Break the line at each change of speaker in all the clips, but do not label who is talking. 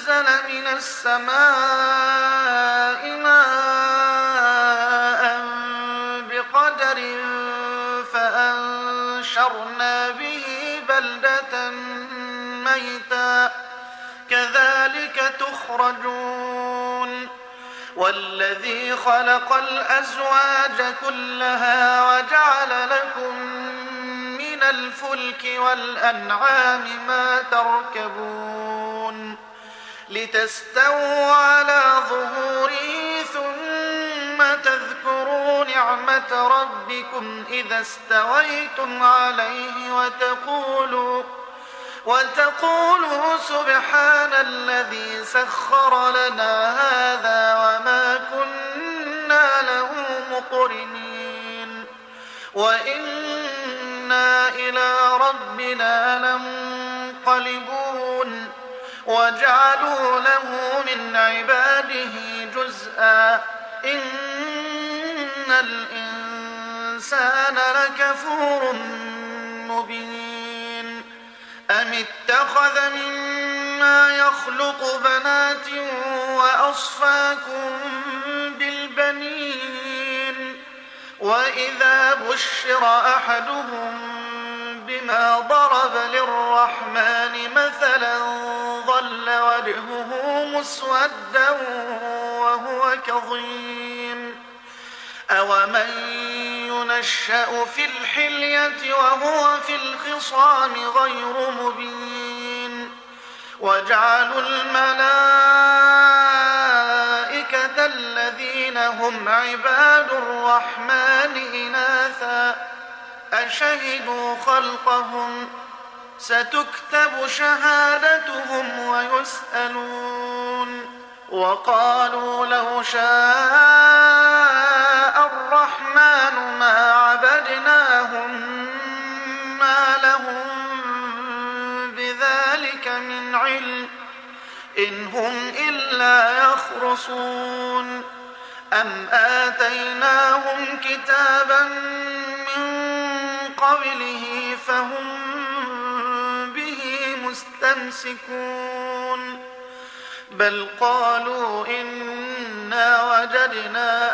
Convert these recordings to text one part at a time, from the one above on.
أنزل من السماء ماء بقدر فأنشرنا به بلدة ميتا كذلك تخرجون والذي خلق الأزواج كلها وجعل لكم من الفلك والأنعام ما تركبون لتستووا على ظهوره ثم تذكروا نعمة ربكم إذا استويتم عليه وتقولوا سبحان الذي سخر لنا هذا وما كنا له مقرنين وإنا إلى ربنا لمنقلبون وجعلوا له من عباده جزءا إن الإنسان لكفور مبين أم اتخذ مما يخلق بنات وأصفاكم بالبنين وإذا بشر أحدهم بما ضرب للرحمن مثلا ظل وجهه مسودا وهو كظيم أومن ينشأ في الحلية وهو في الخصام غير مبين وجعلوا الملائكة الذين هم عباد الرحمن إناثا أشهدوا خلقهم ستكتب شهادتهم ويسألون وقالوا لو شاء الرحمن ما عبدناهم ما لهم بذلك من علم إن هم إلا يخرصون أم آتيناهم كتابا من قبله فهم به مستمسكون بل قالوا إنا وجدنا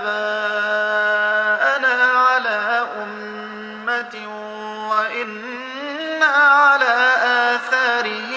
آباءنا على أمة وإنا على آثارهم